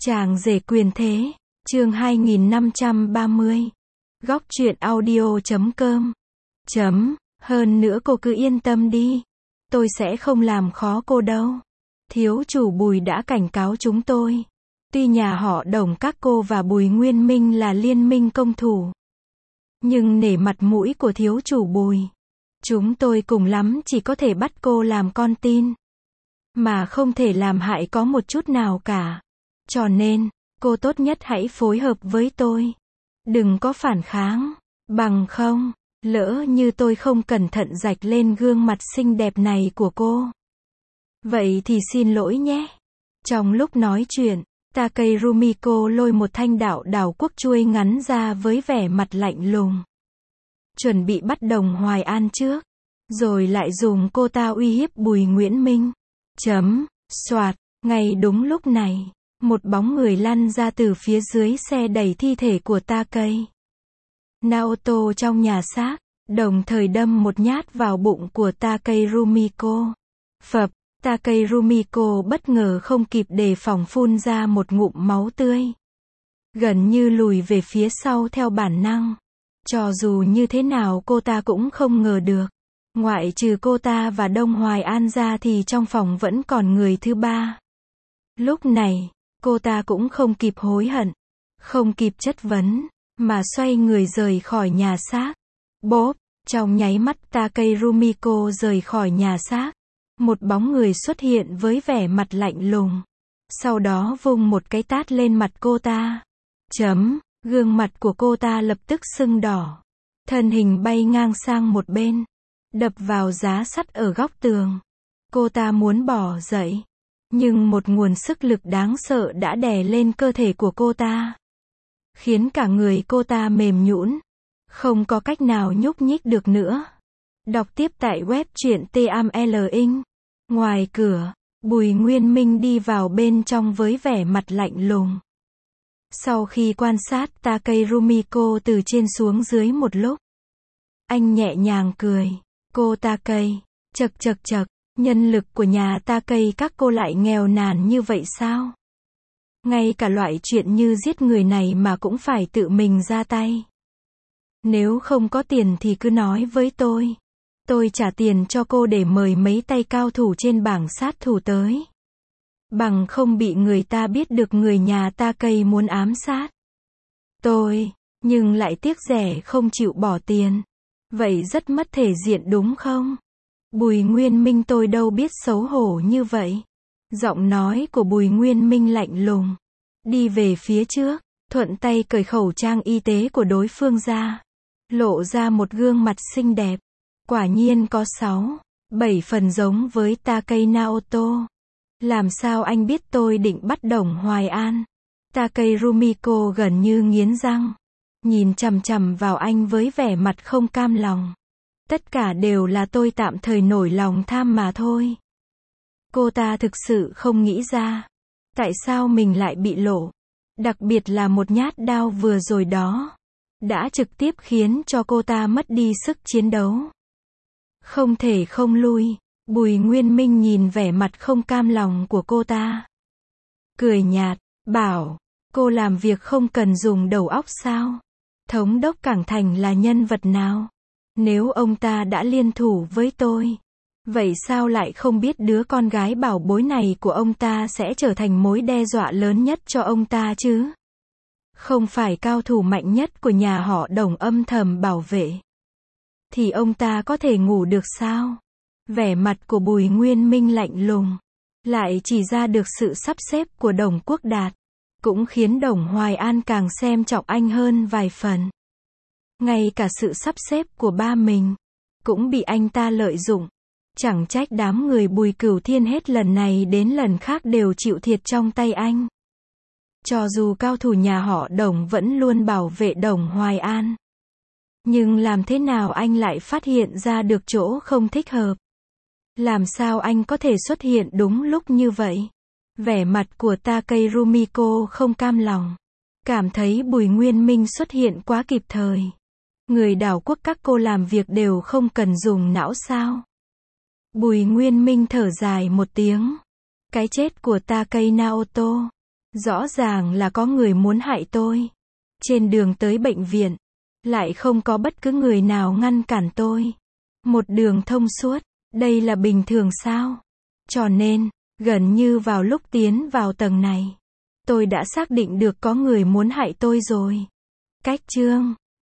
Chàng rể quyền thế, chương 2530. Góc truyện audio.com. Hơn nữa cô cứ yên tâm đi. Tôi sẽ không làm khó cô đâu. Thiếu chủ Bùi đã cảnh cáo chúng tôi. Tuy nhà họ Đồng các cô và Bùi Nguyên Minh là liên minh công thủ, nhưng nể mặt mũi của thiếu chủ Bùi, chúng tôi cùng lắm chỉ có thể bắt cô làm con tin, mà không thể làm hại có một chút nào cả. Cho nên, cô tốt nhất hãy phối hợp với tôi. Đừng có phản kháng. Bằng không, lỡ như tôi không cẩn thận rạch lên gương mặt xinh đẹp này của cô, vậy thì xin lỗi nhé. Trong lúc nói chuyện, Takei Rumiko lôi một thanh đảo quốc chuôi ngắn ra với vẻ mặt lạnh lùng. Chuẩn bị bắt Đồng Hoài An trước, rồi lại dùng cô ta uy hiếp Bùi Nguyễn Minh. Soạt, ngay đúng lúc này, một bóng người lăn ra từ phía dưới xe đẩy thi thể của Takei Naoto trong nhà xác, đồng thời đâm một nhát vào bụng của Takei Rumiko. Phập, Takei Rumiko bất ngờ không kịp đề phòng phun ra một ngụm máu tươi, gần như lùi về phía sau theo bản năng. Cho dù như thế nào cô ta cũng không ngờ được, ngoại trừ cô ta và Đông Hoài An ra thì trong phòng vẫn còn người thứ ba. Lúc này, cô ta cũng không kịp hối hận, không kịp chất vấn, mà xoay người rời khỏi nhà xác. Bốp, trong nháy mắt Takei Rumiko rời khỏi nhà xác, một bóng người xuất hiện với vẻ mặt lạnh lùng. Sau đó vung một cái tát lên mặt cô ta. Gương mặt của cô ta lập tức sưng đỏ. Thân hình bay ngang sang một bên, đập vào giá sắt ở góc tường. Cô ta muốn bỏ dậy, nhưng một nguồn sức lực đáng sợ đã đè lên cơ thể của cô ta, khiến cả người cô ta mềm nhũn, không có cách nào nhúc nhích được nữa. Đọc tiếp tại web truyện TMLing. Ngoài cửa, Bùi Nguyên Minh đi vào bên trong với vẻ mặt lạnh lùng. Sau khi quan sát Takei Rumiko từ trên xuống dưới một lúc, anh nhẹ nhàng cười. Cô Takei, chậc, nhân lực của nhà Takei các cô lại nghèo nàn như vậy sao? Ngay cả loại chuyện như giết người này mà cũng phải tự mình ra tay. Nếu không có tiền thì cứ nói với tôi trả tiền cho cô để mời mấy tay cao thủ trên bảng sát thủ tới. Bằng không bị người ta biết được người nhà Takei muốn ám sát tôi, nhưng lại tiếc rẻ không chịu bỏ tiền. Vậy rất mất thể diện đúng không? Bùi Nguyên Minh, tôi đâu biết xấu hổ như vậy. Giọng nói của Bùi Nguyên Minh lạnh lùng. Đi về phía trước, thuận tay cởi khẩu trang y tế của đối phương ra, lộ ra một gương mặt xinh đẹp. Quả nhiên có 6-7 phần giống với Takei Naoto. Làm sao anh biết tôi định bắt Đồng Hoài An? Takei Rumiko gần như nghiến răng, nhìn chằm chằm vào anh với vẻ mặt không cam lòng. Tất cả đều là tôi tạm thời nổi lòng tham mà thôi. Cô ta thực sự không nghĩ ra, tại sao mình lại bị lộ. Đặc biệt là một nhát đao vừa rồi đó, đã trực tiếp khiến cho cô ta mất đi sức chiến đấu. Không thể không lui. Bùi Nguyên Minh nhìn vẻ mặt không cam lòng của cô ta, cười nhạt, bảo, cô làm việc không cần dùng đầu óc sao? Thống đốc Cảng Thành là nhân vật nào? Nếu ông ta đã liên thủ với tôi, vậy sao lại không biết đứa con gái bảo bối này của ông ta sẽ trở thành mối đe dọa lớn nhất cho ông ta chứ? Không phải cao thủ mạnh nhất của nhà họ Đồng âm thầm bảo vệ, thì ông ta có thể ngủ được sao? Vẻ mặt của Bùi Nguyên Minh lạnh lùng, lại chỉ ra được sự sắp xếp của Đồng Quốc Đạt, cũng khiến Đồng Hoài An càng xem trọng anh hơn vài phần. Ngay cả sự sắp xếp của ba mình, cũng bị anh ta lợi dụng. Chẳng trách đám người Bùi Cửu Thiên hết lần này đến lần khác đều chịu thiệt trong tay anh. Cho dù cao thủ nhà họ Đồng vẫn luôn bảo vệ Đồng Hoài An, nhưng làm thế nào anh lại phát hiện ra được chỗ không thích hợp? Làm sao anh có thể xuất hiện đúng lúc như vậy? Vẻ mặt của Takei Rumiko không cam lòng, cảm thấy Bùi Nguyên Minh xuất hiện quá kịp thời. Người đảo quốc các cô làm việc đều không cần dùng não sao? Bùi Nguyên Minh thở dài một tiếng. Cái chết của Takei Naoto Rõ ràng là có người muốn hại tôi. Trên đường tới bệnh viện, lại không có bất cứ người nào ngăn cản tôi. Một đường thông suốt, đây là bình thường sao? Cho nên, gần như vào lúc tiến vào tầng này, tôi đã xác định được có người muốn hại tôi rồi. Cách chương